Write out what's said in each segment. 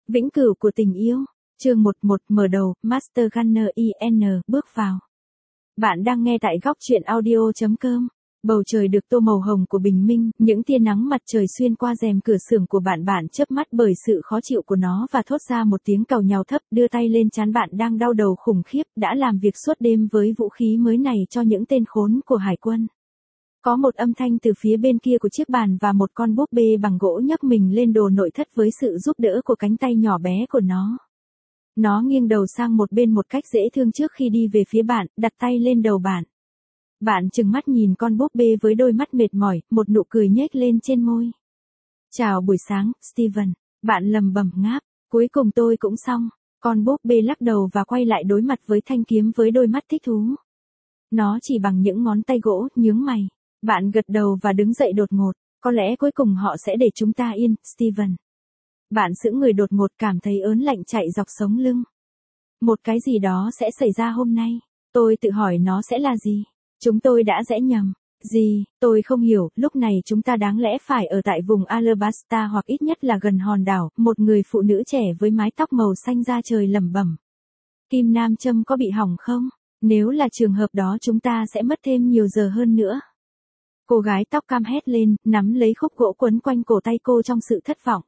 Vĩnh cửu của tình yêu. Chương 11 mở đầu, Master Gunner IN bước vào. Bạn đang nghe tại góc truyện audio.com. Bầu trời được tô màu hồng của bình minh, những tia nắng mặt trời xuyên qua rèm cửa xưởng của bạn chớp mắt bởi sự khó chịu của nó và thốt ra một tiếng càu nhàu thấp, đưa tay lên trán bạn đang đau đầu khủng khiếp, đã làm việc suốt đêm với vũ khí mới này cho những tên khốn của hải quân. Có một âm thanh từ phía bên kia của chiếc bàn và một con búp bê bằng gỗ nhấc mình lên đồ nội thất với sự giúp đỡ của cánh tay nhỏ bé của nó. Nó nghiêng đầu sang một bên một cách dễ thương trước khi đi về phía bạn, đặt tay lên đầu bạn. Bạn trừng mắt nhìn con búp bê với đôi mắt mệt mỏi, một nụ cười nhếch lên trên môi. Chào buổi sáng, Steven. Bạn lầm bầm ngáp. Cuối cùng tôi cũng xong. Con búp bê lắc đầu và quay lại đối mặt với thanh kiếm với đôi mắt thích thú. Nó chỉ bằng những ngón tay gỗ, nhướng mày. Bạn gật đầu và đứng dậy đột ngột. Có lẽ cuối cùng họ sẽ để chúng ta yên, Steven. Bạn sững người đột ngột, cảm thấy ớn lạnh chạy dọc sống lưng. Một cái gì đó sẽ xảy ra hôm nay. Tôi tự hỏi nó sẽ là gì. Chúng tôi đã rẽ nhầm. Gì, tôi không hiểu, lúc này chúng ta đáng lẽ phải ở tại vùng Alabasta hoặc ít nhất là gần hòn đảo, một người phụ nữ trẻ với mái tóc màu xanh da trời lẩm bẩm. Kim nam châm có bị hỏng không? Nếu là trường hợp đó chúng ta sẽ mất thêm nhiều giờ hơn nữa. Cô gái tóc cam hét lên, nắm lấy khúc gỗ quấn quanh cổ tay cô trong sự thất vọng.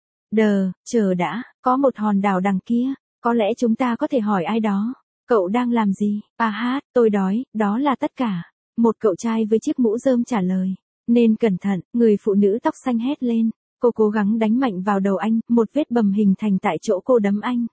Chờ đã, có một hòn đảo đằng kia, có lẽ chúng ta có thể hỏi ai đó. Cậu đang làm gì? Tôi đói, đó là tất cả. Một cậu trai với chiếc mũ rơm trả lời. Nên cẩn thận, người phụ nữ tóc xanh hét lên. Cô cố gắng đánh mạnh vào đầu anh, một vết bầm hình thành tại chỗ cô đấm anh.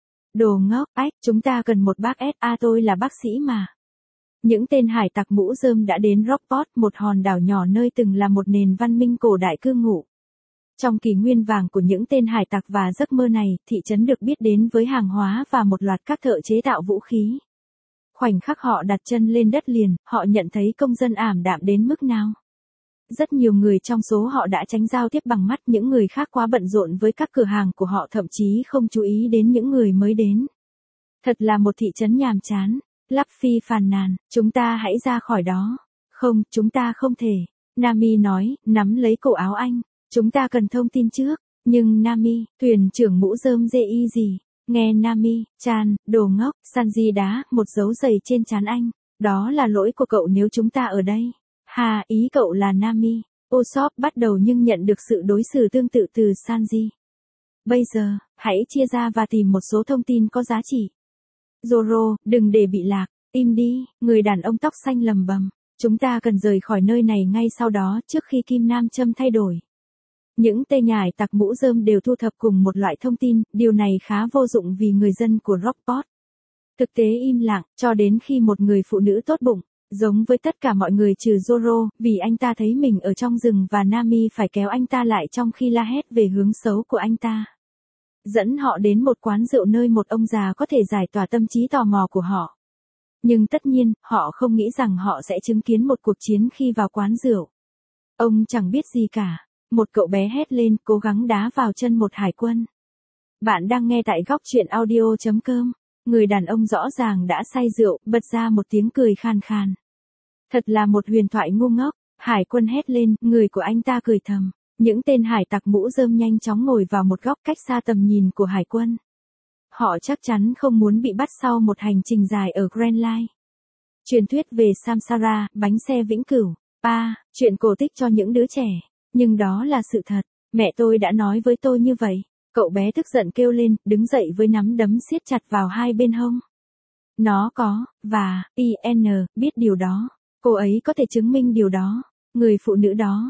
Đồ ngốc, chúng ta cần một bác SA, tôi là bác sĩ mà. Những tên hải tặc mũ rơm đã đến Rockport, một hòn đảo nhỏ nơi từng là một nền văn minh cổ đại cư ngụ. Trong kỷ nguyên vàng của những tên hải tặc và giấc mơ này, thị trấn được biết đến với hàng hóa và một loạt các thợ chế tạo vũ khí. Khoảnh khắc họ đặt chân lên đất liền, họ nhận thấy công dân ảm đạm đến mức nào. Rất nhiều người trong số họ đã tránh giao tiếp bằng mắt, những người khác quá bận rộn với các cửa hàng của họ thậm chí không chú ý đến những người mới đến. Thật là một thị trấn nhàm chán. Luffy phàn nàn, chúng ta hãy ra khỏi đó. Không, chúng ta không thể. Nami nói, nắm lấy cổ áo anh. Chúng ta cần thông tin trước. Nhưng Nami, thuyền trưởng mũ rơm GI gì? Nghe Nami, Chan, đồ ngốc, Sanji đá, một dấu giày trên trán anh. Đó là lỗi của cậu nếu chúng ta ở đây. Ý cậu là Nami. Usopp bắt đầu nhưng nhận được sự đối xử tương tự từ Sanji. Bây giờ, hãy chia ra và tìm một số thông tin có giá trị. Zoro, đừng để bị lạc, im đi, người đàn ông tóc xanh lầm bầm. Chúng ta cần rời khỏi nơi này ngay sau đó trước khi kim nam châm thay đổi. Những tên hải tặc mũ rơm đều thu thập cùng một loại thông tin, điều này khá vô dụng vì người dân của Rockport. Thực tế im lặng, cho đến khi một người phụ nữ tốt bụng, giống với tất cả mọi người trừ Zoro, vì anh ta thấy mình ở trong rừng và Nami phải kéo anh ta lại trong khi la hét về hướng xấu của anh ta. Dẫn họ đến một quán rượu nơi một ông già có thể giải tỏa tâm trí tò mò của họ. Nhưng tất nhiên, họ không nghĩ rằng họ sẽ chứng kiến một cuộc chiến khi vào quán rượu. Ông chẳng biết gì cả. Một cậu bé hét lên, cố gắng đá vào chân một hải quân. Bạn đang nghe tại góc truyện audio.com. Người đàn ông rõ ràng đã say rượu, bật ra một tiếng cười khan khan. Thật là một huyền thoại ngu ngốc. Hải quân hét lên, người của anh ta cười thầm. Những tên hải tặc mũ rơm nhanh chóng ngồi vào một góc cách xa tầm nhìn của hải quân. Họ chắc chắn không muốn bị bắt sau một hành trình dài ở Grand Line. Truyền thuyết về Samsara, bánh xe vĩnh cửu. Chuyện cổ tích cho những đứa trẻ. Nhưng đó là sự thật. Mẹ tôi đã nói với tôi như vậy. Cậu bé tức giận kêu lên, đứng dậy với nắm đấm siết chặt vào hai bên hông. Nó có, và, biết điều đó. Cô ấy có thể chứng minh điều đó. Người phụ nữ đó,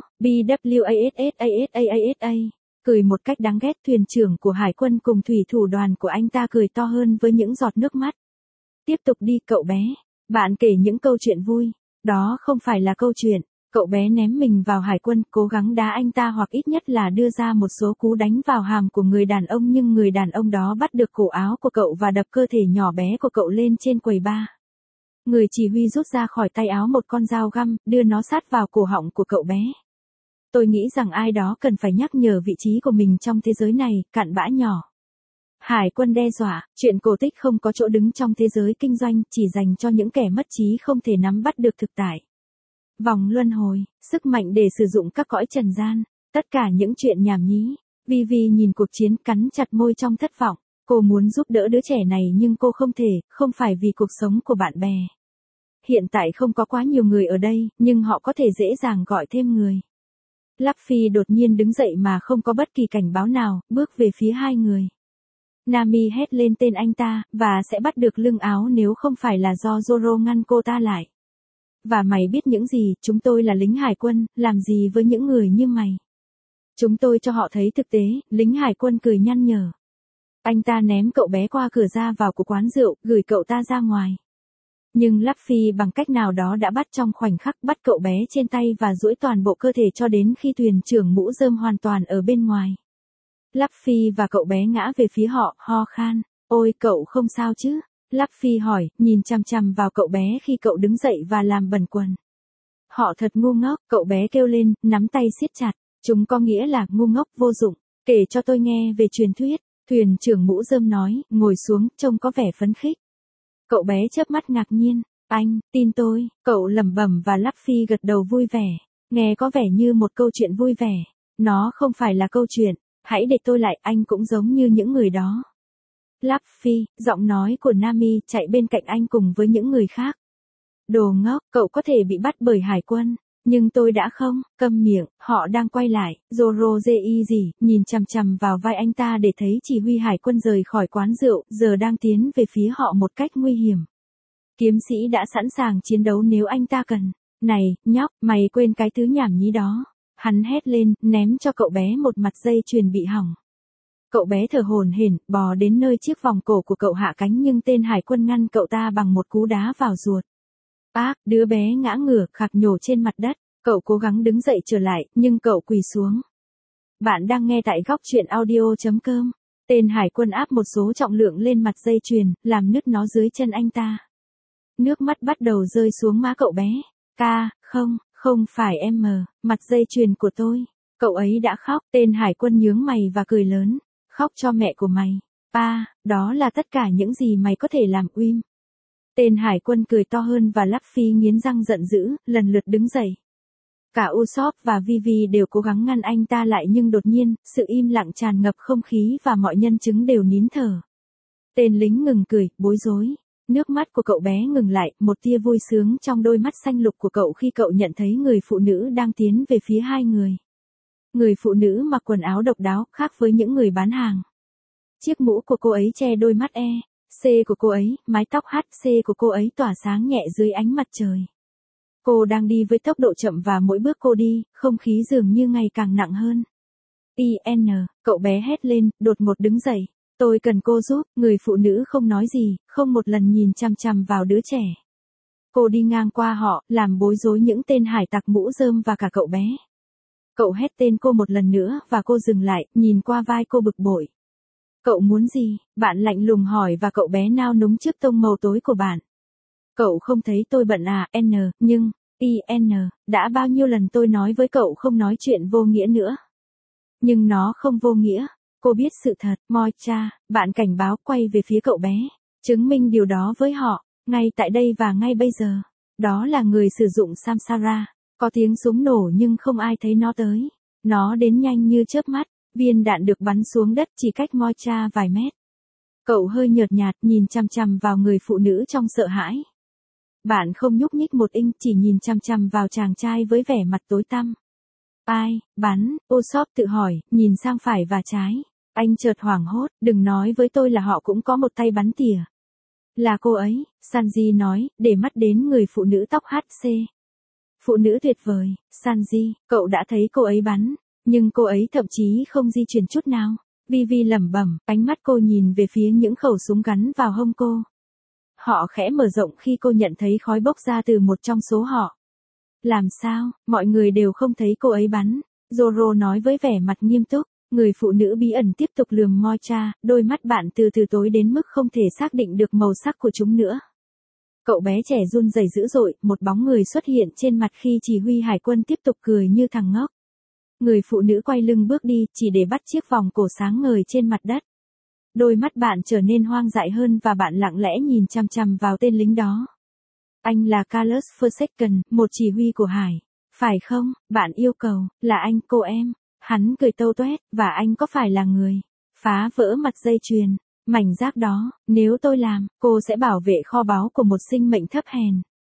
BWASSASSASSA, cười một cách đáng ghét. Thuyền trưởng của hải quân cùng thủy thủ đoàn của anh ta cười to hơn với những giọt nước mắt. Tiếp tục đi cậu bé. Bạn kể những câu chuyện vui. Đó không phải là câu chuyện. Cậu bé ném mình vào hải quân, cố gắng đá anh ta hoặc ít nhất là đưa ra một số cú đánh vào hàm của người đàn ông, nhưng người đàn ông đó bắt được cổ áo của cậu và đập cơ thể nhỏ bé của cậu lên trên quầy bar. Người chỉ huy rút ra khỏi tay áo một con dao găm, đưa nó sát vào cổ họng của cậu bé. Tôi nghĩ rằng ai đó cần phải nhắc nhở vị trí của mình trong thế giới này, cặn bã nhỏ. Hải quân đe dọa, chuyện cổ tích không có chỗ đứng trong thế giới kinh doanh, chỉ dành cho những kẻ mất trí không thể nắm bắt được thực tại. Vòng luân hồi, sức mạnh để sử dụng các cõi trần gian, tất cả những chuyện nhảm nhí. Vivi nhìn cuộc chiến cắn chặt môi trong thất vọng. Cô muốn giúp đỡ đứa trẻ này nhưng cô không thể, không phải vì cuộc sống của bạn bè. Hiện tại không có quá nhiều người ở đây, nhưng họ có thể dễ dàng gọi thêm người. Luffy đột nhiên đứng dậy mà không có bất kỳ cảnh báo nào, bước về phía hai người. Nami hét lên tên anh ta, và sẽ bắt được lưng áo nếu không phải là do Zoro ngăn cô ta lại. Và mày biết những gì, chúng tôi là lính hải quân, làm gì với những người như mày? Chúng tôi cho họ thấy thực tế, lính hải quân cười nhăn nhở. Anh ta ném cậu bé qua cửa ra vào của quán rượu, gửi cậu ta ra ngoài. Nhưng Luffy bằng cách nào đó đã bắt trong khoảnh khắc bắt cậu bé trên tay và duỗi toàn bộ cơ thể cho đến khi thuyền trưởng mũ rơm hoàn toàn ở bên ngoài. Luffy và cậu bé ngã về phía họ, ho khan. Ôi cậu không sao chứ? Luffy hỏi, nhìn chằm chằm vào cậu bé khi cậu đứng dậy và làm bẩn quần. Họ thật ngu ngốc, cậu bé kêu lên, nắm tay siết chặt. Chúng có nghĩa là ngu ngốc vô dụng. Kể cho tôi nghe về truyền thuyết. Thuyền trưởng mũ rơm nói, ngồi xuống, trông có vẻ phấn khích. Cậu bé chớp mắt ngạc nhiên. Anh, tin tôi, cậu lẩm bẩm và Luffy gật đầu vui vẻ. Nghe có vẻ như một câu chuyện vui vẻ. Nó không phải là câu chuyện. Hãy để tôi lại, anh cũng giống như những người đó. Luffy, giọng nói của Nami chạy bên cạnh anh cùng với những người khác. Đồ ngốc, cậu có thể bị bắt bởi hải quân. Nhưng tôi đã không, câm miệng, họ đang quay lại. Zoro gì, nhìn chằm chằm vào vai anh ta để thấy chỉ huy hải quân rời khỏi quán rượu, giờ đang tiến về phía họ một cách nguy hiểm. Kiếm sĩ đã sẵn sàng chiến đấu nếu anh ta cần. Này, nhóc, mày quên cái thứ nhảm nhí đó. Hắn hét lên, ném cho cậu bé một mặt dây chuyền bị hỏng. Cậu bé thở hổn hển, bò đến nơi chiếc vòng cổ của cậu hạ cánh nhưng tên hải quân ngăn cậu ta bằng một cú đá vào ruột. Đứa bé ngã ngửa, khạc nhổ trên mặt đất. Cậu cố gắng đứng dậy trở lại, nhưng cậu quỳ xuống. Bạn đang nghe tại góc truyện audio.com. Tên hải quân áp một số trọng lượng lên mặt dây chuyền, làm nứt nó dưới chân anh ta. Nước mắt bắt đầu rơi xuống má cậu bé. Không phải em mặt dây chuyền của tôi. Cậu ấy đã khóc, tên hải quân nhướng mày và cười lớn. Khóc cho mẹ của mày. Đó là tất cả những gì mày có thể làm Uim. Tên hải quân cười to hơn và Luffy nghiến răng giận dữ, lần lượt đứng dậy. Cả Usopp và Vivi đều cố gắng ngăn anh ta lại nhưng đột nhiên, sự im lặng tràn ngập không khí và mọi nhân chứng đều nín thở. Tên lính ngừng cười, bối rối. Nước mắt của cậu bé ngừng lại, một tia vui sướng trong đôi mắt xanh lục của cậu khi cậu nhận thấy người phụ nữ đang tiến về phía hai người. Người phụ nữ mặc quần áo độc đáo, khác với những người bán hàng. Chiếc mũ của cô ấy che đôi mắt C của cô ấy, mái tóc HC của cô ấy tỏa sáng nhẹ dưới ánh mặt trời. Cô đang đi với tốc độ chậm và mỗi bước cô đi, không khí dường như ngày càng nặng hơn. Cậu bé hét lên, đột ngột đứng dậy. Tôi cần cô giúp, người phụ nữ không nói gì, không một lần nhìn chằm chằm vào đứa trẻ. Cô đi ngang qua họ, làm bối rối những tên hải tặc mũ rơm và cả cậu bé. Cậu hét tên cô một lần nữa và cô dừng lại, nhìn qua vai cô bực bội. Cậu muốn gì? Bạn lạnh lùng hỏi và cậu bé nao núng trước tông màu tối của bạn. Cậu không thấy tôi bận nhưng, đã bao nhiêu lần tôi nói với cậu không nói chuyện vô nghĩa nữa. Nhưng nó không vô nghĩa. Cô biết sự thật, Mocha, bạn cảnh báo quay về phía cậu bé. Chứng minh điều đó với họ, ngay tại đây và ngay bây giờ. Đó là người sử dụng Samsara. Có tiếng súng nổ nhưng không ai thấy nó tới. Nó đến nhanh như chớp mắt, viên đạn được bắn xuống đất chỉ cách Mocha vài mét. Cậu hơi nhợt nhạt nhìn chằm chằm vào người phụ nữ trong sợ hãi. Bạn không nhúc nhích một inch, chỉ nhìn chằm chằm vào chàng trai với vẻ mặt tối tăm. Ai, bắn, Usopp tự hỏi, nhìn sang phải và trái. Anh chợt hoảng hốt, đừng nói với tôi là họ cũng có một tay bắn tỉa. Là cô ấy, Sanji nói, để mắt đến người phụ nữ tóc HC. Phụ nữ tuyệt vời, Sanji, cậu đã thấy cô ấy bắn, nhưng cô ấy thậm chí không di chuyển chút nào. Vivi lẩm bẩm, ánh mắt cô nhìn về phía những khẩu súng gắn vào hông cô. Họ khẽ mở rộng khi cô nhận thấy khói bốc ra từ một trong số họ. Làm sao, mọi người đều không thấy cô ấy bắn. Zoro nói với vẻ mặt nghiêm túc. Người phụ nữ bí ẩn tiếp tục lườm Mocha, đôi mắt bạn từ từ tối đến mức không thể xác định được màu sắc của chúng nữa. Cậu bé trẻ run rẩy dữ dội, một bóng người xuất hiện trên mặt khi chỉ huy hải quân tiếp tục cười như thằng ngốc. Người phụ nữ quay lưng bước đi, chỉ để bắt chiếc vòng cổ sáng ngời trên mặt đất. Đôi mắt bạn trở nên hoang dại hơn và bạn lặng lẽ nhìn chằm chằm vào tên lính đó. Anh là Carlos Forsaken, một chỉ huy của hải. Phải không, bạn yêu cầu, là anh, cô em. Hắn cười tâu tuét, và anh có phải là người phá vỡ mặt dây chuyền mảnh rác đó, nếu tôi làm, cô sẽ bảo vệ kho báu của một sinh mệnh thấp hèn.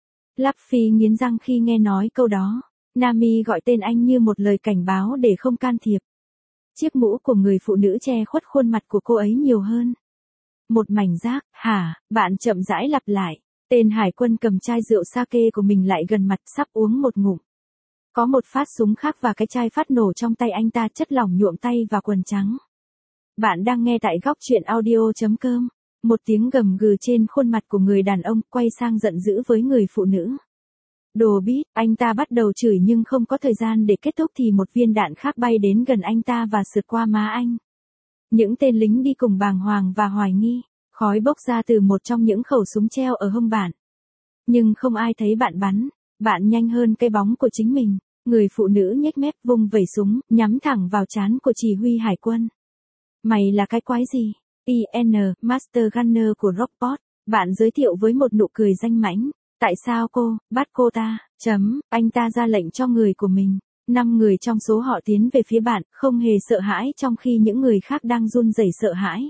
Luffy nghiến răng khi nghe nói câu đó. Nami gọi tên anh như một lời cảnh báo để không can thiệp. Chiếc mũ của người phụ nữ che khuất khuôn mặt của cô ấy nhiều hơn. Một mảnh rác, hả? Bạn chậm rãi lặp lại. Tên hải quân cầm chai rượu sake của mình lại gần mặt, sắp uống một ngụm. Có một phát súng khác và cái chai phát nổ trong tay anh ta, chất lỏng nhuộm tay và quần trắng. Bạn đang nghe tại góc truyện audio.com. Một tiếng gầm gừ trên khuôn mặt của người đàn ông, quay sang giận dữ với người phụ nữ. Đồ bít, anh ta bắt đầu chửi nhưng không có thời gian để kết thúc thì một viên đạn khác bay đến gần anh ta và sượt qua má anh. Những tên lính đi cùng bàng hoàng và hoài nghi, khói bốc ra từ một trong những khẩu súng treo ở hông bạn. Nhưng không ai thấy bạn bắn, bạn nhanh hơn cái bóng của chính mình. Người phụ nữ nhếch mép vung vẩy súng, nhắm thẳng vào trán của chỉ huy hải quân. Mày là cái quái gì? IN, Master Gunner của Rockport, bạn giới thiệu với một nụ cười danh mãnh. Tại sao cô, bắt cô ta, anh ta ra lệnh cho người của mình. 5 người trong số họ tiến về phía bạn, không hề sợ hãi trong khi những người khác đang run rẩy sợ hãi.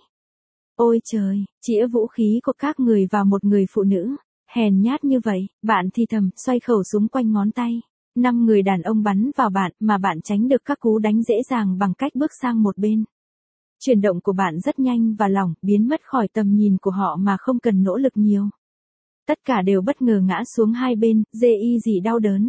Ôi trời, chĩa vũ khí của các người vào một người phụ nữ. Hèn nhát như vậy, bạn thì thầm, xoay khẩu súng quanh ngón tay. 5 người đàn ông bắn vào bạn, mà bạn tránh được các cú đánh dễ dàng bằng cách bước sang một bên. Chuyển động của bạn rất nhanh và lỏng, biến mất khỏi tầm nhìn của họ mà không cần nỗ lực nhiều. Tất cả đều bất ngờ ngã xuống hai bên, dê gì đau đớn.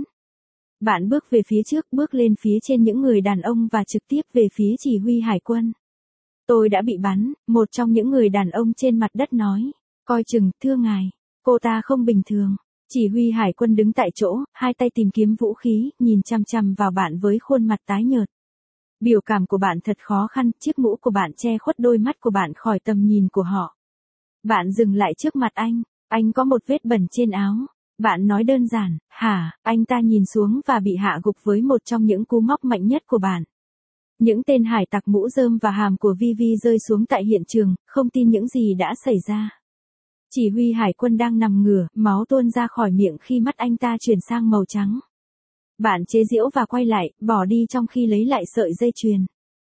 Bạn bước về phía trước, bước lên phía trên những người đàn ông và trực tiếp về phía chỉ huy hải quân. Tôi đã bị bắn, một trong những người đàn ông trên mặt đất nói. Coi chừng, thưa ngài, cô ta không bình thường. Chỉ huy hải quân đứng tại chỗ, hai tay tìm kiếm vũ khí, nhìn chằm chằm vào bạn với khuôn mặt tái nhợt. Biểu cảm của bạn thật khó khăn, chiếc mũ của bạn che khuất đôi mắt của bạn khỏi tầm nhìn của họ. Bạn dừng lại trước mặt anh có một vết bẩn trên áo. Bạn nói đơn giản, hả? Anh ta nhìn xuống và bị hạ gục với một trong những cú móc mạnh nhất của bạn. Những tên hải tặc mũ rơm và hàm của Vivi rơi xuống tại hiện trường, không tin những gì đã xảy ra. Chỉ huy hải quân đang nằm ngửa, máu tuôn ra khỏi miệng khi mắt anh ta chuyển sang màu trắng. Bạn chế giễu và quay lại, bỏ đi trong khi lấy lại sợi dây chuyền.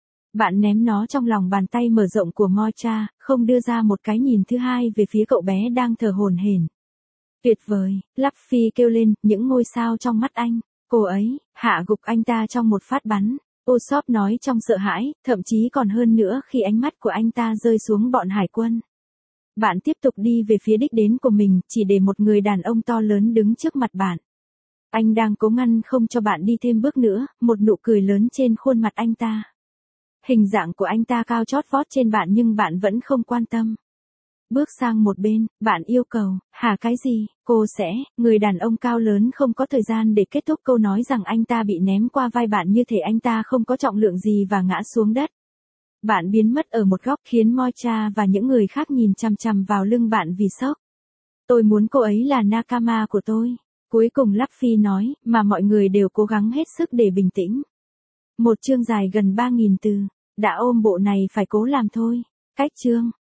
Bạn ném nó trong lòng bàn tay mở rộng của Mocha, không đưa ra một cái nhìn thứ hai về phía cậu bé đang thở hổn hển. Tuyệt vời, Luffy kêu lên, những ngôi sao trong mắt anh. Cô ấy, hạ gục anh ta trong một phát bắn. Usopp nói trong sợ hãi, thậm chí còn hơn nữa khi ánh mắt của anh ta rơi xuống bọn hải quân. Bạn tiếp tục đi về phía đích đến của mình, chỉ để một người đàn ông to lớn đứng trước mặt bạn. Anh đang cố ngăn không cho bạn đi thêm bước nữa, một nụ cười lớn trên khuôn mặt anh ta. Hình dạng của anh ta cao chót vót trên bạn nhưng bạn vẫn không quan tâm. Bước sang một bên, bạn yêu cầu, hả cái gì, cô sẽ, người đàn ông cao lớn không có thời gian để kết thúc câu nói rằng anh ta bị ném qua vai bạn như thể anh ta không có trọng lượng gì và ngã xuống đất. Bạn biến mất ở một góc khiến Mocha và những người khác nhìn chằm chằm vào lưng bạn vì sốc. Tôi muốn cô ấy là Nakama của tôi. Cuối cùng Luffy nói, mà mọi người đều cố gắng hết sức để bình tĩnh. Một chương dài gần 3.000 từ, đã ôm bộ này phải cố làm thôi. Cách chương.